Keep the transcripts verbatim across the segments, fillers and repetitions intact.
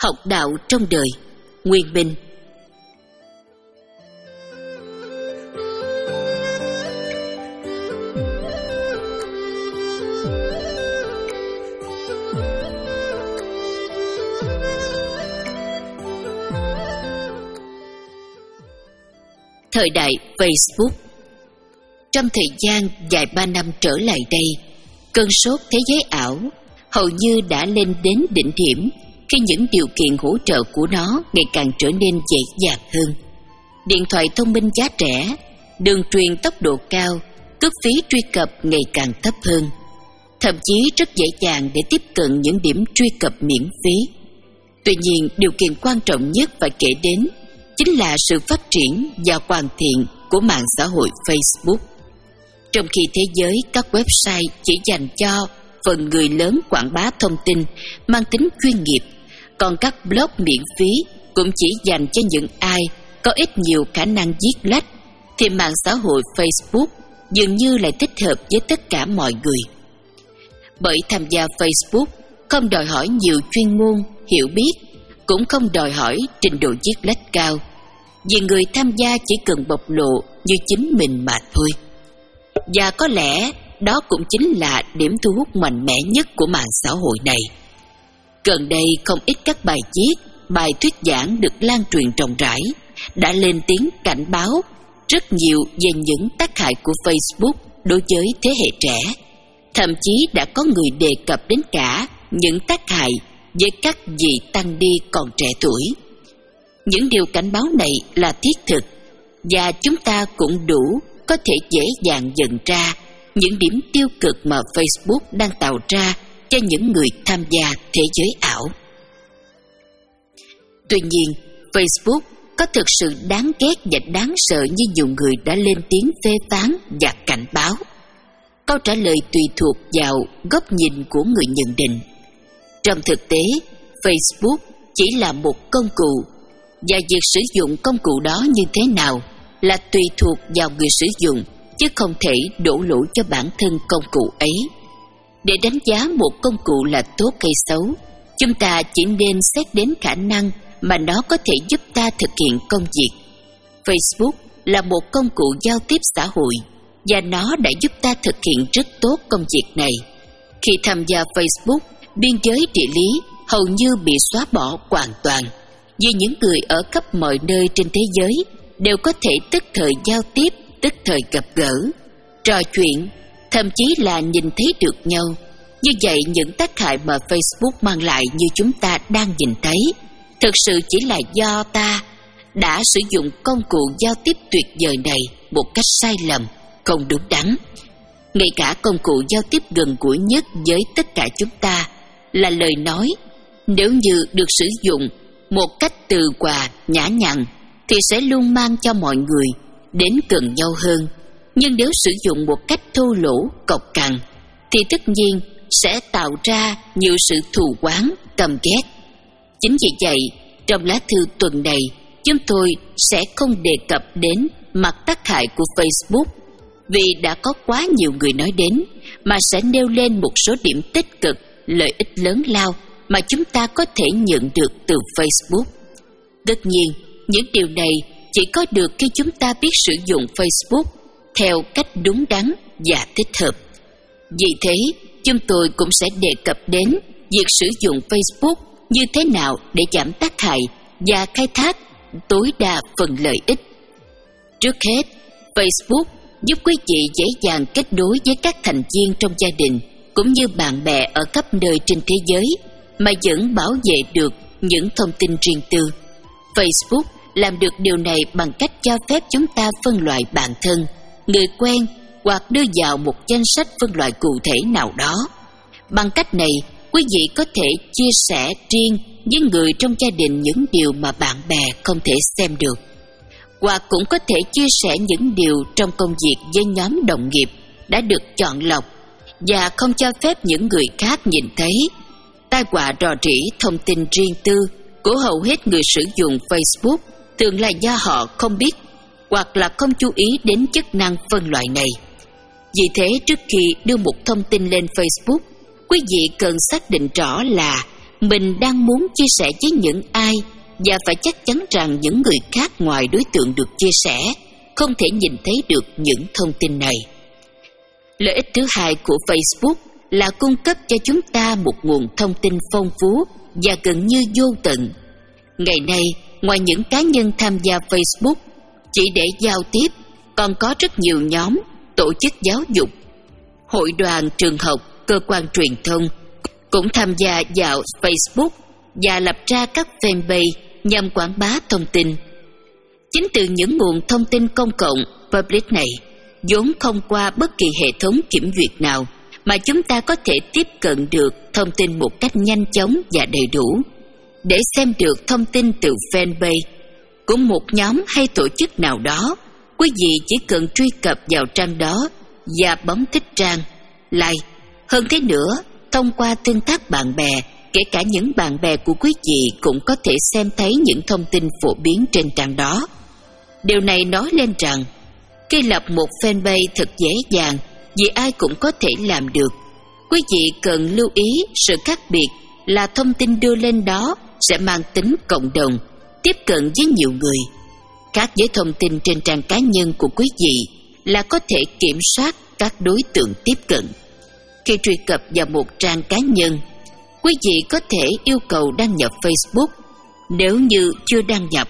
Học đạo trong đời. Nguyên Minh. Thời đại Facebook. Trong thời gian vài ba năm trở lại đây, cơn sốt thế giới ảo hầu như đã lên đến đỉnh điểm khi những điều kiện hỗ trợ của nó ngày càng trở nên dễ dàng hơn. Điện thoại thông minh giá rẻ, đường truyền tốc độ cao, cước phí truy cập ngày càng thấp hơn. Thậm chí rất dễ dàng để tiếp cận những điểm truy cập miễn phí. Tuy nhiên, điều kiện quan trọng nhất phải kể đến chính là sự phát triển và hoàn thiện của mạng xã hội Facebook. Trong khi thế giới các website chỉ dành cho phần người lớn quảng bá thông tin mang tính chuyên nghiệp, còn các blog miễn phí cũng chỉ dành cho những ai có ít nhiều khả năng viết lách, thì mạng xã hội Facebook dường như lại thích hợp với tất cả mọi người. Bởi tham gia Facebook không đòi hỏi nhiều chuyên môn, hiểu biết, cũng không đòi hỏi trình độ viết lách cao, vì người tham gia chỉ cần bộc lộ như chính mình mà thôi. Và có lẽ đó cũng chính là điểm thu hút mạnh mẽ nhất của mạng xã hội này. Gần đây không ít các bài viết, bài thuyết giảng được lan truyền rộng rãi đã lên tiếng cảnh báo rất nhiều về những tác hại của Facebook đối với thế hệ trẻ. Thậm chí đã có người đề cập đến cả những tác hại với các vị tăng ni còn trẻ tuổi. Những điều cảnh báo này là thiết thực, và chúng ta cũng đủ có thể dễ dàng nhận ra những điểm tiêu cực mà Facebook đang tạo ra cho những người tham gia thế giới ảo. Tuy nhiên, Facebook có thực sự đáng ghét và đáng sợ như nhiều người đã lên tiếng phê phán và cảnh báo? Câu trả lời tùy thuộc vào góc nhìn của người nhận định. Trong thực tế, Facebook chỉ là một công cụ, và việc sử dụng công cụ đó như thế nào là tùy thuộc vào người sử dụng, chứ không thể đổ lỗi cho bản thân công cụ ấy. Để đánh giá một công cụ là tốt hay xấu, chúng ta chỉ nên xét đến khả năng mà nó có thể giúp ta thực hiện công việc. Facebook là một công cụ giao tiếp xã hội, và nó đã giúp ta thực hiện rất tốt công việc này. Khi tham gia Facebook, biên giới địa lý hầu như bị xóa bỏ hoàn toàn, vì những người ở khắp mọi nơi trên thế giới đều có thể tức thời giao tiếp, tức thời gặp gỡ, trò chuyện, thậm chí là nhìn thấy được nhau. Như vậy, những tác hại mà Facebook mang lại như chúng ta đang nhìn thấy, thực sự chỉ là do ta đã sử dụng công cụ giao tiếp tuyệt vời này một cách sai lầm, không đúng đắn. Ngay cả công cụ giao tiếp gần gũi nhất với tất cả chúng ta là lời nói, nếu như được sử dụng một cách từ hòa, nhã nhặn, thì sẽ luôn mang cho mọi người đến gần nhau hơn. Nhưng nếu sử dụng một cách thô lỗ, cộc cằn, thì tất nhiên sẽ tạo ra nhiều sự thù oán, căm ghét. Chính vì vậy, trong lá thư tuần này, chúng tôi sẽ không đề cập đến mặt tác hại của Facebook, vì đã có quá nhiều người nói đến, mà sẽ nêu lên một số điểm tích cực, lợi ích lớn lao mà chúng ta có thể nhận được từ Facebook. Tất nhiên, những điều này chỉ có được khi chúng ta biết sử dụng Facebook theo cách đúng đắn và thích hợp. Vì thế, chúng tôi cũng sẽ đề cập đến việc sử dụng Facebook như thế nào để giảm tác hại và khai thác tối đa phần lợi ích. Trước hết, Facebook giúp quý vị dễ dàng kết nối với các thành viên trong gia đình cũng như bạn bè ở khắp nơi trên thế giới, mà vẫn bảo vệ được những thông tin riêng tư. Facebook làm được điều này bằng cách cho phép chúng ta phân loại bản thân, người quen hoặc đưa vào một danh sách phân loại cụ thể nào đó. Bằng cách này, quý vị có thể chia sẻ riêng với người trong gia đình những điều mà bạn bè không thể xem được, hoặc cũng có thể chia sẻ những điều trong công việc với nhóm đồng nghiệp đã được chọn lọc và không cho phép những người khác nhìn thấy. Tai họa rò rỉ thông tin riêng tư của hầu hết người sử dụng Facebook thường là do họ không biết hoặc là không chú ý đến chức năng phân loại này. Vì thế, trước khi đưa một thông tin lên Facebook, quý vị cần xác định rõ là mình đang muốn chia sẻ với những ai, và phải chắc chắn rằng những người khác ngoài đối tượng được chia sẻ không thể nhìn thấy được những thông tin này. Lợi ích thứ hai của Facebook là cung cấp cho chúng ta một nguồn thông tin phong phú và gần như vô tận. Ngày nay, ngoài những cá nhân tham gia Facebook chỉ để giao tiếp, còn có rất nhiều nhóm, tổ chức giáo dục, hội đoàn, trường học, cơ quan truyền thông cũng tham gia vào Facebook và lập ra các fanpage nhằm quảng bá thông tin. Chính từ những nguồn thông tin công cộng public này, vốn không qua bất kỳ hệ thống kiểm duyệt nào, mà chúng ta có thể tiếp cận được thông tin một cách nhanh chóng và đầy đủ. Để xem được thông tin từ fanpage của một nhóm hay tổ chức nào đó, quý vị chỉ cần truy cập vào trang đó và bấm thích trang, like. Hơn thế nữa, thông qua tương tác bạn bè, kể cả những bạn bè của quý vị cũng có thể xem thấy những thông tin phổ biến trên trang đó. Điều này nói lên rằng, khi lập một fanpage thật dễ dàng vì ai cũng có thể làm được. Quý vị cần lưu ý sự khác biệt là thông tin đưa lên đó sẽ mang tính cộng đồng, tiếp cận với nhiều người. Khác với thông tin trên trang cá nhân của quý vị là có thể kiểm soát các đối tượng tiếp cận. Khi truy cập vào một trang cá nhân, quý vị có thể yêu cầu đăng nhập Facebook nếu như chưa đăng nhập.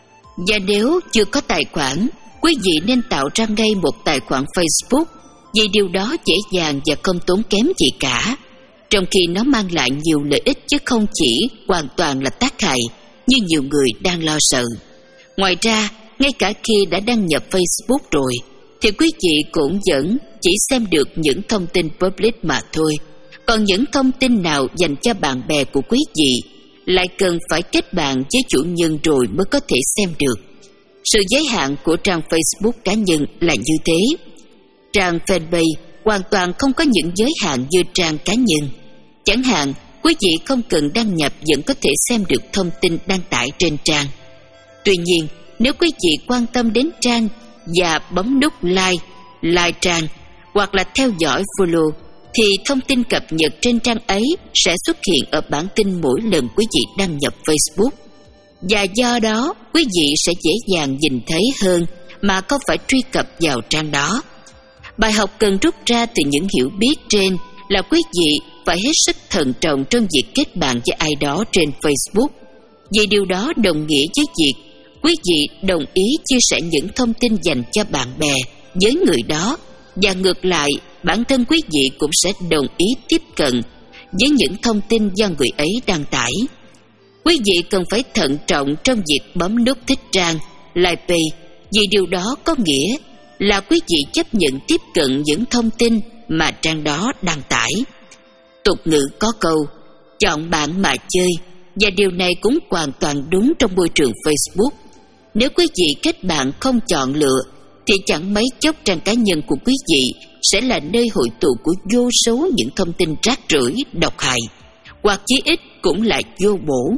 Và nếu chưa có tài khoản, quý vị nên tạo ra ngay một tài khoản Facebook, vì điều đó dễ dàng và không tốn kém gì cả, trong khi nó mang lại nhiều lợi ích chứ không chỉ hoàn toàn là tác hại như nhiều người đang lo sợ. Ngoài ra, ngay cả khi đã đăng nhập Facebook rồi, thì quý vị cũng vẫn chỉ xem được những thông tin public mà thôi. Còn những thông tin nào dành cho bạn bè của quý vị lại cần phải kết bạn với chủ nhân rồi mới có thể xem được. Sự giới hạn của trang Facebook cá nhân là như thế. Trang fanpage hoàn toàn không có những giới hạn như trang cá nhân. Chẳng hạn, quý vị không cần đăng nhập vẫn có thể xem được thông tin đăng tải trên trang. Tuy nhiên, nếu quý vị quan tâm đến trang và bấm nút like, like trang hoặc là theo dõi follow, thì thông tin cập nhật trên trang ấy sẽ xuất hiện ở bản tin mỗi lần quý vị đăng nhập Facebook. Và do đó, quý vị sẽ dễ dàng nhìn thấy hơn mà không phải truy cập vào trang đó. Bài học cần rút ra từ những hiểu biết trên là quý vị phải hết sức thận trọng trong việc kết bạn với ai đó trên Facebook, vì điều đó đồng nghĩa với việc quý vị đồng ý chia sẻ những thông tin dành cho bạn bè với người đó, và ngược lại, bản thân quý vị cũng sẽ đồng ý tiếp cận với những thông tin do người ấy đăng tải. Quý vị cần phải thận trọng trong việc bấm nút thích trang, like page, vì điều đó có nghĩa là quý vị chấp nhận tiếp cận những thông tin mà trang đó đăng tải. Tục ngữ có câu, chọn bạn mà chơi, và điều này cũng hoàn toàn đúng trong môi trường Facebook. Nếu quý vị kết bạn không chọn lựa, thì chẳng mấy chốc trang cá nhân của quý vị sẽ là nơi hội tụ của vô số những thông tin rác rưởi, độc hại, hoặc chí ít cũng là vô bổ.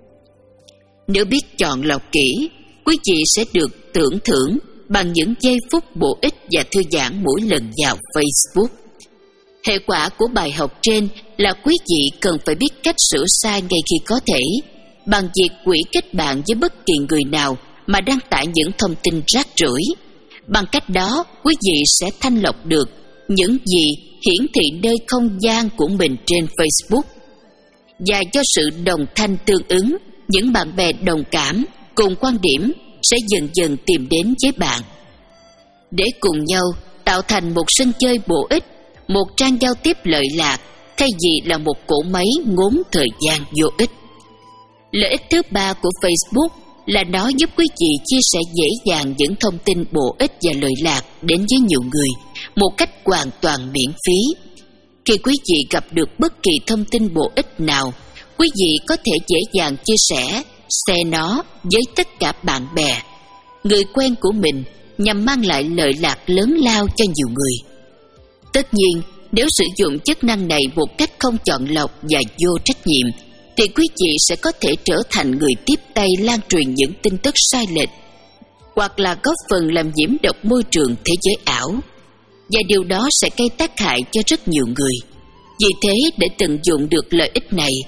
Nếu biết chọn lọc kỹ, quý vị sẽ được tưởng thưởng bằng những giây phút bổ ích và thư giãn mỗi lần vào Facebook. Hệ quả của bài học trên là quý vị cần phải biết cách sửa sai ngay khi có thể, bằng việc quỹ kết bạn với bất kỳ người nào mà đăng tải những thông tin rác rưởi. Bằng cách đó, quý vị sẽ thanh lọc được những gì hiển thị nơi không gian của mình trên Facebook. Và do sự đồng thanh tương ứng, những bạn bè đồng cảm cùng quan điểm sẽ dần dần tìm đến với bạn, để cùng nhau tạo thành một sân chơi bổ ích, một trang giao tiếp lợi lạc, thay vì là một cỗ máy ngốn thời gian vô ích. Lợi ích thứ ba của Facebook là nó giúp quý vị chia sẻ dễ dàng những thông tin bổ ích và lợi lạc đến với nhiều người một cách hoàn toàn miễn phí. Khi quý vị gặp được bất kỳ thông tin bổ ích nào, quý vị có thể dễ dàng chia sẻ, share nó với tất cả bạn bè, người quen của mình, nhằm mang lại lợi lạc lớn lao cho nhiều người. Tất nhiên, nếu sử dụng chức năng này một cách không chọn lọc và vô trách nhiệm, thì quý vị sẽ có thể trở thành người tiếp tay lan truyền những tin tức sai lệch, hoặc là góp phần làm nhiễm độc môi trường thế giới ảo. Và điều đó sẽ gây tác hại cho rất nhiều người. Vì thế, để tận dụng được lợi ích này, quý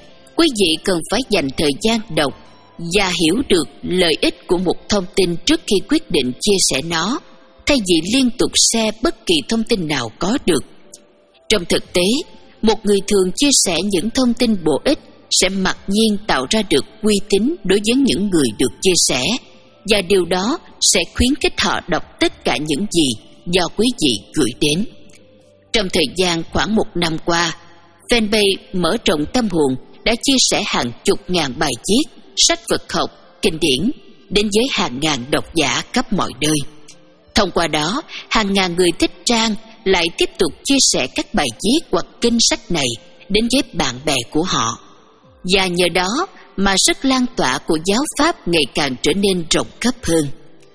quý vị cần phải dành thời gian đọc và hiểu được lợi ích của một thông tin trước khi quyết định chia sẻ nó, thay vì liên tục share bất kỳ thông tin nào có được. Trong thực tế, một người thường chia sẻ những thông tin bổ ích sẽ mặc nhiên tạo ra được uy tín đối với những người được chia sẻ, và điều đó sẽ khuyến khích họ đọc tất cả những gì do quý vị gửi đến. Trong thời gian khoảng một năm qua, fanpage Mở Rộng Tâm Hồn đã chia sẻ hàng chục ngàn bài viết, sách Phật học, kinh điển đến với hàng ngàn độc giả khắp mọi nơi. Thông qua đó, hàng ngàn người thích trang lại tiếp tục chia sẻ các bài viết hoặc kinh sách này đến với bạn bè của họ. Và nhờ đó mà sức lan tỏa của giáo pháp ngày càng trở nên rộng khắp hơn.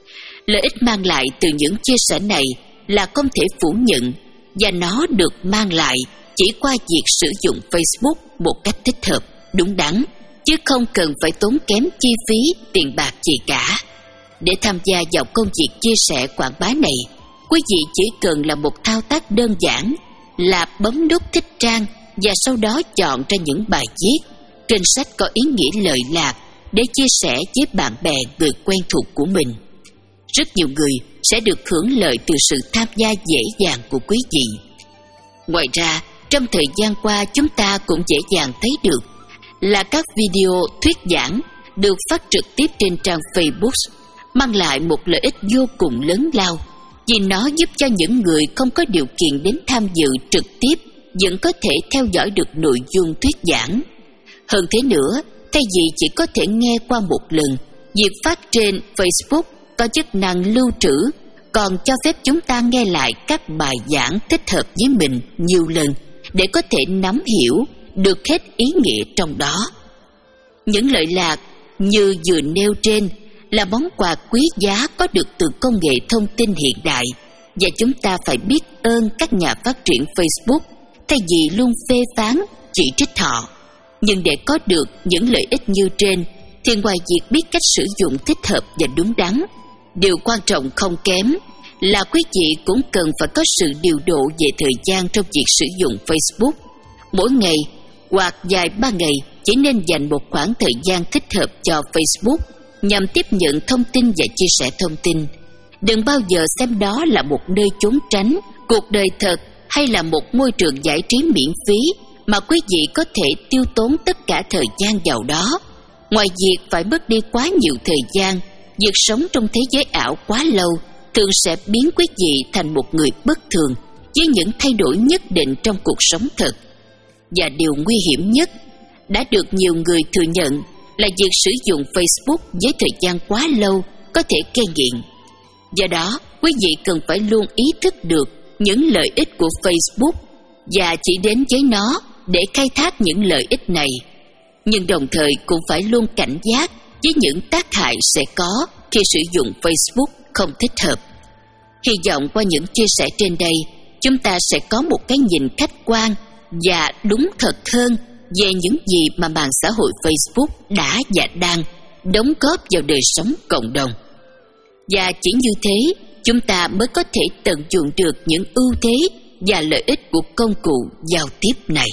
Lợi ích mang lại từ những chia sẻ này là không thể phủ nhận, và nó được mang lại chỉ qua việc sử dụng Facebook một cách thích hợp, đúng đắn, chứ không cần phải tốn kém chi phí, tiền bạc gì cả. Để tham gia vào công việc chia sẻ quảng bá này, quý vị chỉ cần là một thao tác đơn giản là bấm nút thích trang và sau đó chọn ra những bài viết, kinh sách có ý nghĩa lợi lạc để chia sẻ với bạn bè, người quen thuộc của mình. Rất nhiều người sẽ được hưởng lợi từ sự tham gia dễ dàng của quý vị. Ngoài ra, trong thời gian qua chúng ta cũng dễ dàng thấy được là các video thuyết giảng được phát trực tiếp trên trang Facebook mang lại một lợi ích vô cùng lớn lao, vì nó giúp cho những người không có điều kiện đến tham dự trực tiếp vẫn có thể theo dõi được nội dung thuyết giảng. Hơn thế nữa, thay vì chỉ có thể nghe qua một lần, việc phát trên Facebook có chức năng lưu trữ, còn cho phép chúng ta nghe lại các bài giảng thích hợp với mình nhiều lần để có thể nắm hiểu được hết ý nghĩa trong đó. Những lợi lạc như vừa nêu trên là món quà quý giá có được từ công nghệ thông tin hiện đại, và chúng ta phải biết ơn các nhà phát triển Facebook thay vì luôn phê phán, chỉ trích họ. Nhưng để có được những lợi ích như trên thì ngoài việc biết cách sử dụng thích hợp và đúng đắn, điều quan trọng không kém là quý vị cũng cần phải có sự điều độ về thời gian trong việc sử dụng Facebook. Mỗi ngày hoặc vài ba ngày chỉ nên dành một khoảng thời gian thích hợp cho Facebook nhằm tiếp nhận thông tin và chia sẻ thông tin. Đừng bao giờ xem đó là một nơi trốn tránh cuộc đời thật hay là một môi trường giải trí miễn phí mà quý vị có thể tiêu tốn tất cả thời gian vào đó. Ngoài việc phải mất đi quá nhiều thời gian, việc sống trong thế giới ảo quá lâu thường sẽ biến quý vị thành một người bất thường với những thay đổi nhất định trong cuộc sống thật. Và điều nguy hiểm nhất đã được nhiều người thừa nhận là việc sử dụng Facebook với thời gian quá lâu có thể gây nghiện. Do đó, quý vị cần phải luôn ý thức được những lợi ích của Facebook và chỉ đến với nó để khai thác những lợi ích này. Nhưng đồng thời cũng phải luôn cảnh giác với những tác hại sẽ có khi sử dụng Facebook không thích hợp. Hy vọng qua những chia sẻ trên đây, chúng ta sẽ có một cái nhìn khách quan và đúng thật hơn về những gì mà mạng xã hội Facebook đã và đang đóng góp vào đời sống cộng đồng. Và chỉ như thế, chúng ta mới có thể tận dụng được những ưu thế và lợi ích của công cụ giao tiếp này.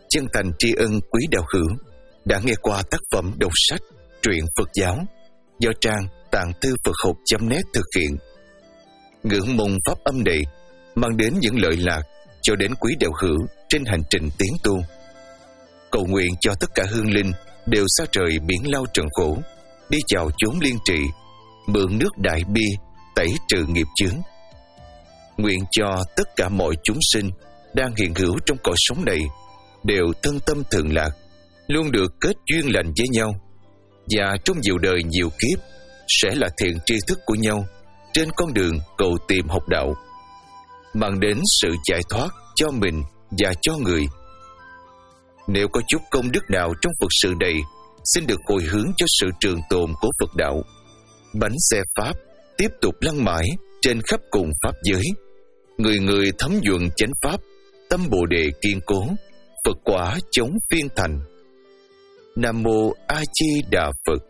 chân thành tri ân quý đạo hữu đã nghe qua tác phẩm đọc sách truyện Phật giáo do trang tạng thư Phật học chấm net thực hiện. Ngưỡng mong pháp âm này mang đến những lợi lạc cho đến quý đạo hữu trên hành trình tiến tu. Cầu nguyện cho tất cả hương linh đều xa trời biển lao trần khổ, đi chào chốn liên trị, mượn nước đại bi tẩy trừ nghiệp chướng. Nguyện cho tất cả mọi chúng sinh đang hiện hữu trong cõi sống này đều thân tâm thường lạc, luôn được kết duyên lành với nhau, và trong nhiều đời nhiều kiếp sẽ là thiện tri thức của nhau trên con đường cầu tìm học đạo, mang đến sự giải thoát cho mình và cho người. Nếu có chút công đức nào trong Phật sự này, xin được hồi hướng cho sự trường tồn của Phật đạo. Bánh xe Pháp tiếp tục lăn mãi trên khắp cùng Pháp giới. Người người thấm nhuận chánh Pháp, tâm Bồ Đề kiên cố, Phật quả chống phiên thành. Nam Mô A Di Đà Phật.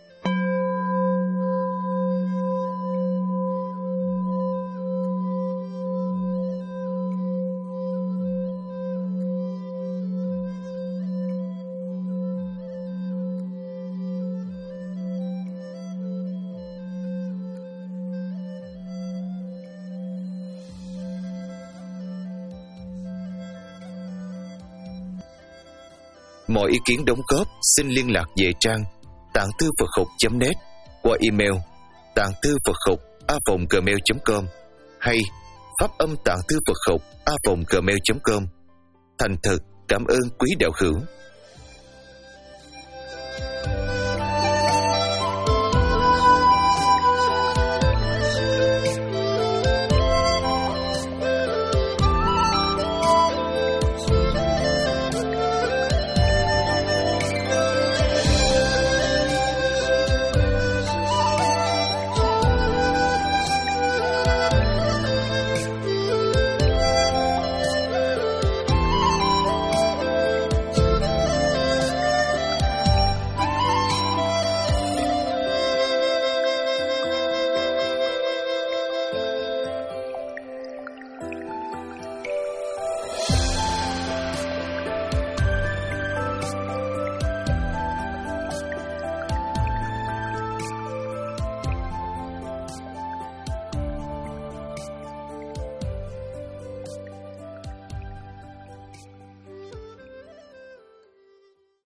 Mọi ý kiến đóng góp xin liên lạc về trang tạng thư Phật học chấm net qua email tạng thư Phật học a vòng gmail chấm com hay pháp âm tạng thư Phật học a vòng gmail chấm com. Thành thật cảm ơn quý đạo hữu.